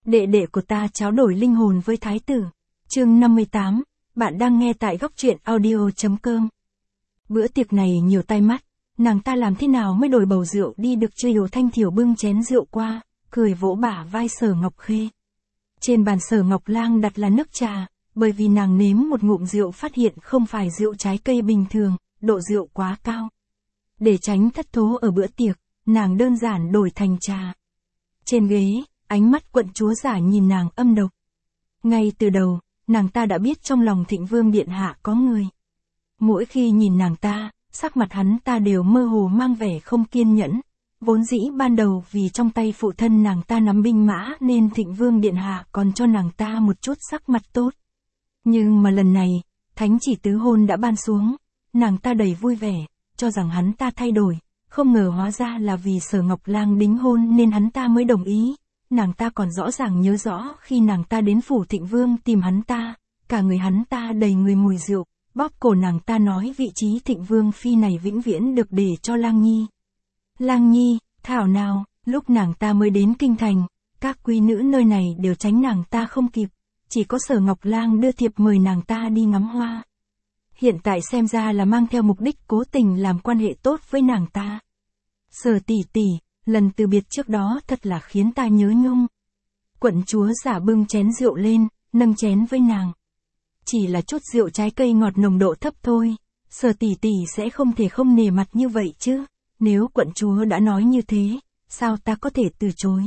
Đệ đệ của ta tráo đổi linh hồn với thái tử. Chương 58, bạn đang nghe tại góc truyện audio.com. Bữa tiệc này nhiều tai mắt, nàng ta làm thế nào mới đổi bầu rượu đi được chưa? Hiểu Thanh Thiểu bưng chén rượu qua, cười vỗ bả vai Sở Ngọc Khê. Trên bàn Sở Ngọc Lang đặt là nước trà, bởi vì nàng nếm một ngụm rượu phát hiện không phải rượu trái cây bình thường, độ rượu quá cao. Để tránh thất thố ở bữa tiệc, nàng đơn giản đổi thành trà. Trên ghế, ánh mắt quận chúa giả nhìn nàng âm độc. Ngay từ đầu, nàng ta đã biết trong lòng Thịnh Vương điện hạ có người. Mỗi khi nhìn nàng ta, sắc mặt hắn ta đều mơ hồ mang vẻ không kiên nhẫn. Vốn dĩ ban đầu vì trong tay phụ thân nàng ta nắm binh mã nên Thịnh Vương điện hạ còn cho nàng ta một chút sắc mặt tốt. Nhưng mà lần này, thánh chỉ tứ hôn đã ban xuống, nàng ta đầy vui vẻ, cho rằng hắn ta thay đổi, không ngờ hóa ra là vì Sở Ngọc Lang đính hôn nên hắn ta mới đồng ý. Nàng ta còn rõ ràng nhớ rõ khi nàng ta đến phủ Thịnh Vương tìm hắn ta, cả người hắn ta đầy người mùi rượu, bóp cổ nàng ta nói vị trí Thịnh Vương phi này vĩnh viễn được để cho Lang Nhi. Lang Nhi, thảo nào, lúc nàng ta mới đến kinh thành, các quý nữ nơi này đều tránh nàng ta không kịp, chỉ có Sở Ngọc Lang đưa thiệp mời nàng ta đi ngắm hoa. Hiện tại xem ra là mang theo mục đích cố tình làm quan hệ tốt với nàng ta. Sở tỷ tỷ, lần từ biệt trước đó thật là khiến ta nhớ nhung. Quận chúa giả bưng chén rượu lên, nâng chén với nàng. Chỉ là chút rượu trái cây ngọt nồng độ thấp thôi, Sở tỷ tỷ sẽ không thể không nể mặt như vậy chứ. Nếu quận chúa đã nói như thế, sao ta có thể từ chối?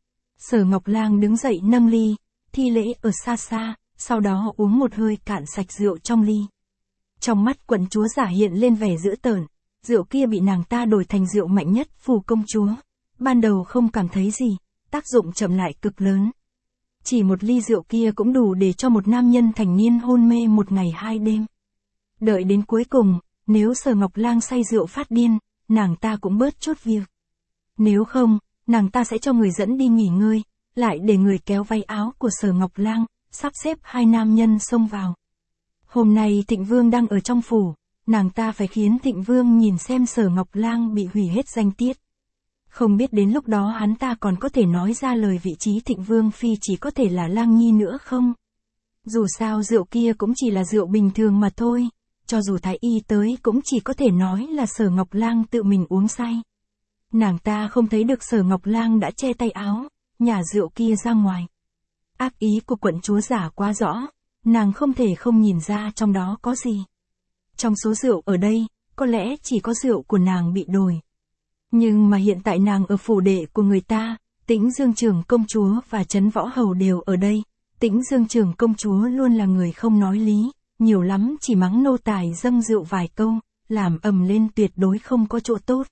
Sở Ngọc Lang đứng dậy nâng ly, thi lễ ở xa xa, sau đó uống một hơi cạn sạch rượu trong ly. Trong mắt quận chúa giả hiện lên vẻ dữ tợn, rượu kia bị nàng ta đổi thành rượu mạnh nhất phù công chúa. Ban đầu không cảm thấy gì, tác dụng chậm lại cực lớn. Chỉ một ly rượu kia cũng đủ để cho một nam nhân thành niên hôn mê một ngày hai đêm. Đợi đến cuối cùng, nếu Sở Ngọc Lang say rượu phát điên, nàng ta cũng bớt chút việc. Nếu không, nàng ta sẽ cho người dẫn đi nghỉ ngơi, lại để người kéo váy áo của Sở Ngọc Lang, sắp xếp hai nam nhân xông vào. Hôm nay Thịnh Vương đang ở trong phủ, nàng ta phải khiến Thịnh Vương nhìn xem Sở Ngọc Lang bị hủy hết danh tiết. Không biết đến lúc đó hắn ta còn có thể nói ra lời vị trí Thịnh Vương phi chỉ có thể là Lang Nhi nữa không? Dù sao rượu kia cũng chỉ là rượu bình thường mà thôi, cho dù thái y tới cũng chỉ có thể nói là Sở Ngọc Lang tự mình uống say. Nàng ta không thấy được Sở Ngọc Lang đã che tay áo, nhả rượu kia ra ngoài. Ác ý của quận chúa giả quá rõ, nàng không thể không nhìn ra trong đó có gì. Trong số rượu ở đây, có lẽ chỉ có rượu của nàng bị đổi. Nhưng mà hiện tại nàng ở phủ đệ của người ta, Tĩnh Dương Trưởng công chúa và Trấn Võ Hầu đều ở đây. Tĩnh Dương Trưởng công chúa luôn là người không nói lý, nhiều lắm chỉ mắng nô tài dâng rượu vài câu, làm ầm lên tuyệt đối không có chỗ tốt.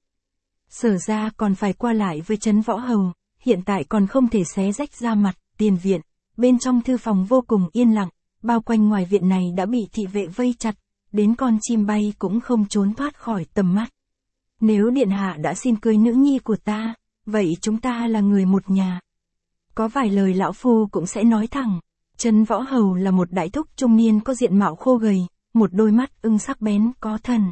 Sở ra còn phải qua lại với Trấn Võ Hầu, hiện tại còn không thể xé rách ra mặt. Tiền viện, bên trong thư phòng vô cùng yên lặng, bao quanh ngoài viện này đã bị thị vệ vây chặt, đến con chim bay cũng không trốn thoát khỏi tầm mắt. Nếu điện hạ đã xin cưới nữ nhi của ta, vậy chúng ta là người một nhà. Có vài lời lão phu cũng sẽ nói thẳng. Trấn Võ Hầu là một đại thúc trung niên có diện mạo khô gầy, một đôi mắt ưng sắc bén có thần.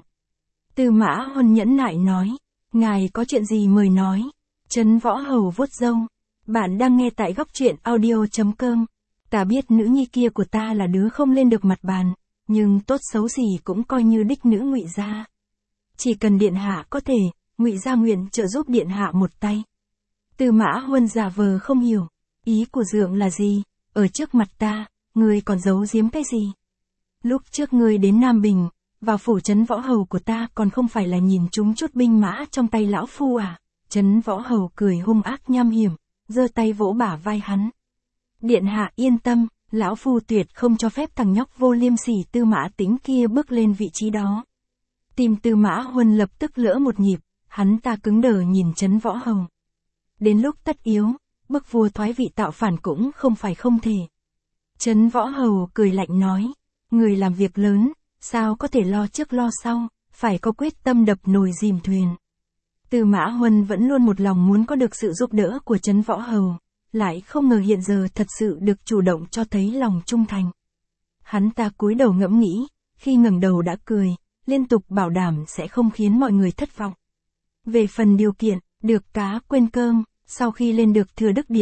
Tư Mã Huân nhẫn nại nói, ngài có chuyện gì mời nói. Trấn Võ Hầu vuốt râu, bạn đang nghe tại góc truyện audio.com. Ta biết nữ nhi kia của ta là đứa không lên được mặt bàn, nhưng tốt xấu gì cũng coi như đích nữ Ngụy gia. Chỉ cần điện hạ có thể, Ngụy gia nguyện trợ giúp điện hạ một tay. Tư Mã Huân giả vờ không hiểu, ý của dượng là gì, ở trước mặt ta, ngươi còn giấu giếm cái gì? Lúc trước ngươi đến Nam Bình, vào phủ Trấn Võ Hầu của ta còn không phải là nhìn chúng chút binh mã trong tay lão phu à? Trấn Võ Hầu cười hung ác nham hiểm, giơ tay vỗ bả vai hắn. Điện hạ yên tâm, lão phu tuyệt không cho phép thằng nhóc vô liêm sỉ Tư Mã Tĩnh kia bước lên vị trí đó. Tim Tư Mã Huân lập tức lỡ một nhịp, hắn ta cứng đờ nhìn Trấn Võ Hầu. Đến lúc tất yếu, bức vua thoái vị tạo phản cũng không phải không thể. Trấn Võ Hầu cười lạnh nói, người làm việc lớn, sao có thể lo trước lo sau, phải có quyết tâm đập nồi dìm thuyền. Tư Mã Huân vẫn luôn một lòng muốn có được sự giúp đỡ của Trấn Võ Hầu, lại không ngờ hiện giờ thật sự được chủ động cho thấy lòng trung thành. Hắn ta cúi đầu ngẫm nghĩ, khi ngẩng đầu đã cười, liên tục bảo đảm sẽ không khiến mọi người thất vọng. Về phần điều kiện, được cá quên cơm, sau khi lên được Thừa Đức Điện,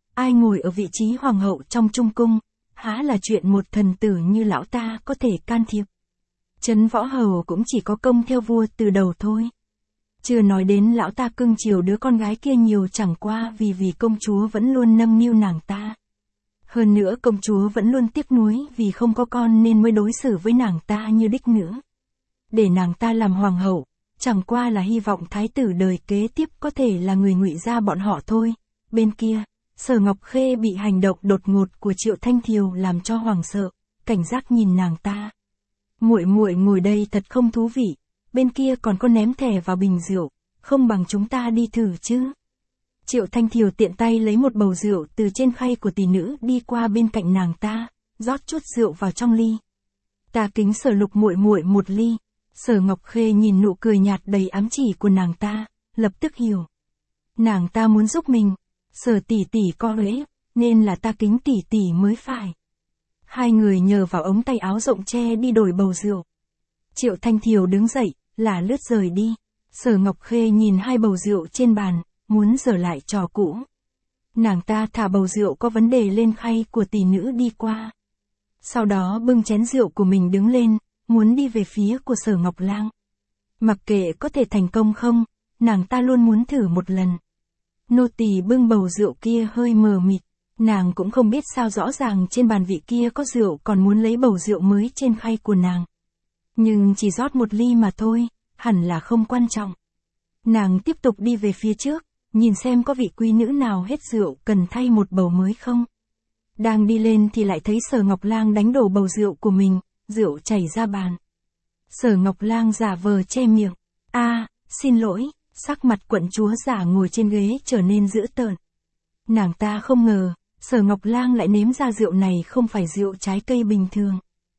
ai ngồi ở vị trí hoàng hậu trong trung cung, há là chuyện một thần tử như lão ta có thể can thiệp. Trấn Võ Hầu cũng chỉ có công theo vua từ đầu thôi. Chưa nói đến lão ta cưng chiều đứa con gái kia nhiều chẳng qua vì công chúa vẫn luôn nâng niu nàng ta. Hơn nữa công chúa vẫn luôn tiếc nuối vì không có con nên mới đối xử với nàng ta như đích nữ. Để nàng ta làm hoàng hậu, chẳng qua là hy vọng thái tử đời kế tiếp có thể là người ngụy gia bọn họ thôi. Bên kia, Sở Ngọc Khê bị hành động đột ngột của Triệu Thanh Thiều làm cho hoảng sợ, cảnh giác nhìn nàng ta. Muội muội ngồi đây thật không thú vị, bên kia còn có ném thẻ vào bình rượu, không bằng chúng ta đi thử chứ. Triệu Thanh Thiều tiện tay lấy một bầu rượu từ trên khay của tỷ nữ đi qua bên cạnh nàng ta, rót chút rượu vào trong ly. Ta kính Sở Lục muội muội một ly. Sở Ngọc Khê nhìn nụ cười nhạt đầy ám chỉ của nàng ta, lập tức hiểu. Nàng ta muốn giúp mình, Sở tỷ tỷ có lễ, nên là ta kính tỷ tỷ mới phải. Hai người nhờ vào ống tay áo rộng che đi đổi bầu rượu. Triệu Thanh Thiều đứng dậy, là lướt rời đi. Sở Ngọc Khê nhìn hai bầu rượu trên bàn, muốn dở lại trò cũ. Nàng ta thả bầu rượu có vấn đề lên khay của tỷ nữ đi qua. Sau đó bưng chén rượu của mình đứng lên, muốn đi về phía của Sở Ngọc Lang. Mặc kệ có thể thành công không, nàng ta luôn muốn thử một lần. Nô tỳ bưng bầu rượu kia hơi mờ mịt, nàng cũng không biết sao rõ ràng trên bàn vị kia có rượu còn muốn lấy bầu rượu mới trên khay của nàng. Nhưng chỉ rót một ly mà thôi, hẳn là không quan trọng. Nàng tiếp tục đi về phía trước, nhìn xem có vị quý nữ nào hết rượu cần thay một bầu mới không. Đang đi lên thì lại thấy Sở Ngọc Lang đánh đổ bầu rượu của mình, rượu chảy ra bàn. Sở Ngọc Lang giả vờ che miệng. Xin lỗi, sắc mặt quận chúa giả ngồi trên ghế trở nên dữ tợn. Nàng ta không ngờ, Sở Ngọc Lang lại nếm ra rượu này không phải rượu trái cây bình thường.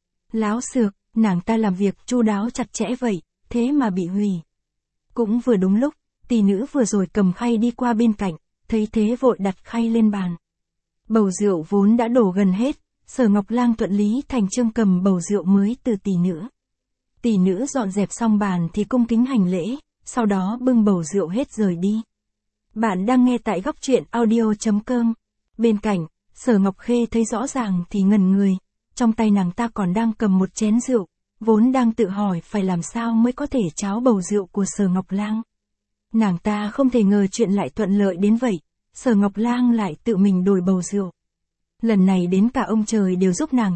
Láo xược, nàng ta làm việc chu đáo chặt chẽ vậy, thế mà bị hủy. Cũng vừa đúng lúc, tỷ nữ vừa rồi cầm khay đi qua bên cạnh, thấy thế vội đặt khay lên bàn. Bầu rượu vốn đã đổ gần hết, Sở Ngọc Lang thuận lý thành chương cầm bầu rượu mới từ tỷ nữ. Tỷ nữ dọn dẹp xong bàn thì cung kính hành lễ, sau đó bưng bầu rượu hết rời đi. Bạn đang nghe tại góc truyện audio.com. Bên cạnh, Sở Ngọc Khê thấy rõ ràng thì ngẩn người, trong tay nàng ta còn đang cầm một chén rượu, vốn đang tự hỏi phải làm sao mới có thể tráo bầu rượu của Sở Ngọc Lang. Nàng ta không thể ngờ chuyện lại thuận lợi đến vậy, Sở Ngọc Lang lại tự mình đổi bầu rượu. Lần này đến cả ông trời đều giúp nàng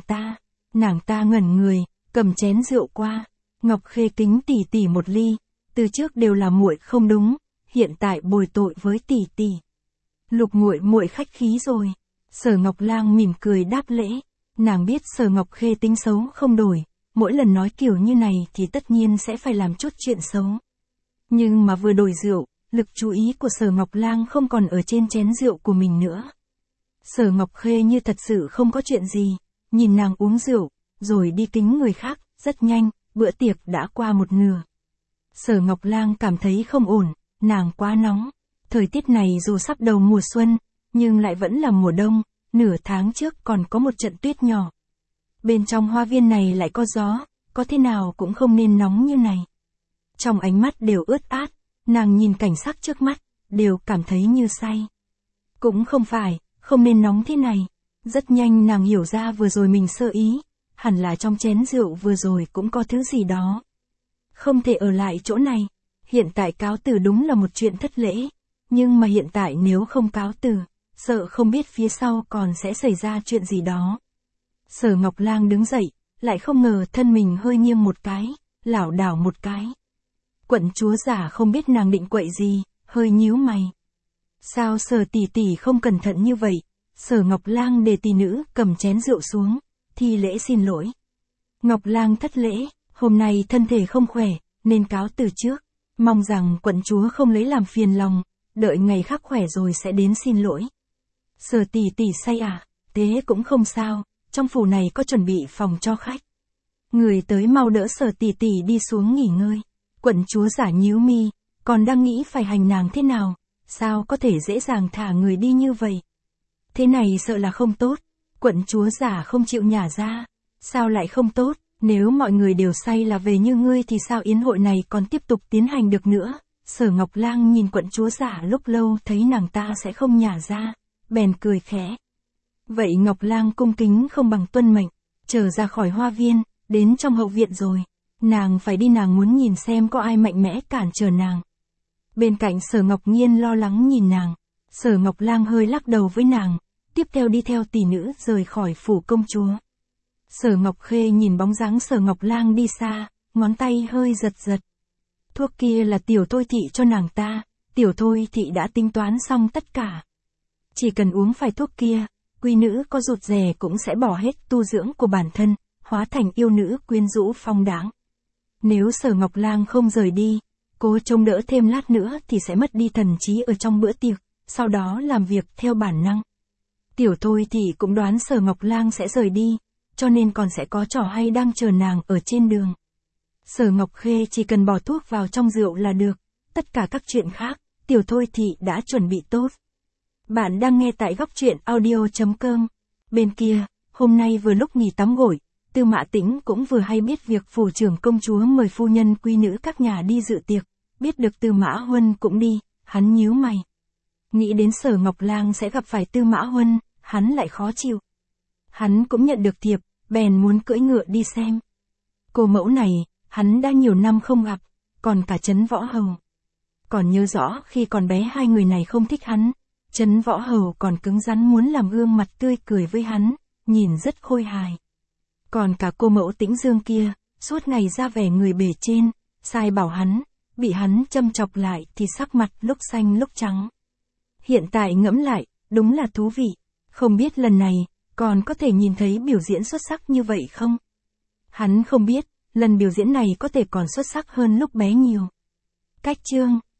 ta ngẩn người, cầm chén rượu qua, Ngọc Khê kính tỷ tỷ một ly, từ trước đều là muội không đúng, hiện tại bồi tội với tỷ tỷ. Lục muội khách khí rồi. Sở Ngọc Lang mỉm cười đáp lễ, nàng biết Sở Ngọc Khê tính xấu không đổi, mỗi lần nói kiểu như này thì tất nhiên sẽ phải làm chút chuyện xấu. Nhưng mà vừa đổi rượu, lực chú ý của Sở Ngọc Lang không còn ở trên chén rượu của mình nữa. Sở Ngọc Khê như thật sự không có chuyện gì, nhìn nàng uống rượu, rồi đi kính người khác, rất nhanh, bữa tiệc đã qua một nửa. Sở Ngọc Lang cảm thấy không ổn, nàng quá nóng. Thời tiết này dù sắp đầu mùa xuân, nhưng lại vẫn là mùa đông, nửa tháng trước còn có một trận tuyết nhỏ. Bên trong hoa viên này lại có gió, có thế nào cũng không nên nóng như này. Trong ánh mắt đều ướt át, nàng nhìn cảnh sắc trước mắt, đều cảm thấy như say. Cũng không phải, không nên nóng thế này. Rất nhanh nàng hiểu ra vừa rồi mình sơ ý, hẳn là trong chén rượu vừa rồi cũng có thứ gì đó. Không thể ở lại chỗ này, hiện tại cáo từ đúng là một chuyện thất lễ, nhưng mà hiện tại nếu không cáo từ, sợ không biết phía sau còn sẽ xảy ra chuyện gì đó. Sở Ngọc Lang đứng dậy, lại không ngờ thân mình hơi nghiêng một cái, lảo đảo một cái. Quận chúa giả không biết nàng định quậy gì, hơi nhíu mày. Sao Sở tỷ tỷ không cẩn thận như vậy? Sở Ngọc Lang để tỷ nữ cầm chén rượu xuống, thi lễ xin lỗi. Ngọc Lang thất lễ, hôm nay thân thể không khỏe, nên cáo từ trước. Mong rằng quận chúa không lấy làm phiền lòng, đợi ngày khác khỏe rồi sẽ đến xin lỗi. Sở tỷ tỷ say à? Thế cũng không sao, trong phủ này có chuẩn bị phòng cho khách. Người tới mau đỡ Sở tỷ tỷ đi xuống nghỉ ngơi. Quận chúa giả nhíu mi, còn đang nghĩ phải hành nàng thế nào, sao có thể dễ dàng thả người đi như vậy. Thế này sợ là không tốt, quận chúa giả không chịu nhả ra. Sao lại không tốt, nếu mọi người đều say là về như ngươi thì sao yến hội này còn tiếp tục tiến hành được nữa. Sở Ngọc Lang nhìn quận chúa giả lúc lâu thấy nàng ta sẽ không nhả ra, bèn cười khẽ. Vậy Ngọc Lang cung kính không bằng tuân mệnh, trở ra khỏi hoa viên, đến trong hậu viện rồi. Nàng phải đi, nàng muốn nhìn xem có ai mạnh mẽ cản trở nàng. Bên cạnh Sở Ngọc Nhiên lo lắng nhìn nàng. Sở Ngọc Lang hơi lắc đầu với nàng, tiếp theo đi theo tỷ nữ rời khỏi phủ công chúa. Sở Ngọc Khê nhìn bóng dáng Sở Ngọc Lang đi xa, ngón tay hơi giật giật. Thuốc kia là Tiểu Thôi thị cho nàng ta, Tiểu Thôi thị đã tính toán xong tất cả. Chỉ cần uống phải thuốc kia, quý nữ có rụt rè cũng sẽ bỏ hết tu dưỡng của bản thân, hóa thành yêu nữ quyến rũ phong đáng. Nếu Sở Ngọc Lang không rời đi, cố trông đỡ thêm lát nữa thì sẽ mất đi thần trí ở trong bữa tiệc, sau đó làm việc theo bản năng. Tiểu Thôi thì cũng đoán Sở Ngọc Lang sẽ rời đi, cho nên còn sẽ có trò hay đang chờ nàng ở trên đường. Sở Ngọc Khê chỉ cần bỏ thuốc vào trong rượu là được, tất cả các chuyện khác, Tiểu Thôi thì đã chuẩn bị tốt. Bạn đang nghe tại góc truyện audio.com. Bên kia, hôm nay vừa lúc nghỉ tắm gội, Tư Mã Tĩnh cũng vừa hay biết việc phủ trưởng công chúa mời phu nhân quý nữ các nhà đi dự tiệc, biết được Tư Mã Huân cũng đi, hắn nhíu mày. Nghĩ đến Sở Ngọc Lang sẽ gặp phải Tư Mã Huân, hắn lại khó chịu. Hắn cũng nhận được thiệp, bèn muốn cưỡi ngựa đi xem. Cô mẫu này, hắn đã nhiều năm không gặp, còn cả Trấn Võ Hầu. Còn nhớ rõ khi còn bé hai người này không thích hắn, Trấn Võ Hầu còn cứng rắn muốn làm gương mặt tươi cười với hắn, nhìn rất khôi hài. Còn cả cô mẫu Tĩnh Dương kia, suốt ngày ra vẻ người bề trên, sai bảo hắn, bị hắn châm chọc lại thì sắc mặt lúc xanh lúc trắng. Hiện tại ngẫm lại, đúng là thú vị, không biết lần này, còn có thể nhìn thấy biểu diễn xuất sắc như vậy không? Hắn không biết, lần biểu diễn này có thể còn xuất sắc hơn lúc bé nhiều. Cách chương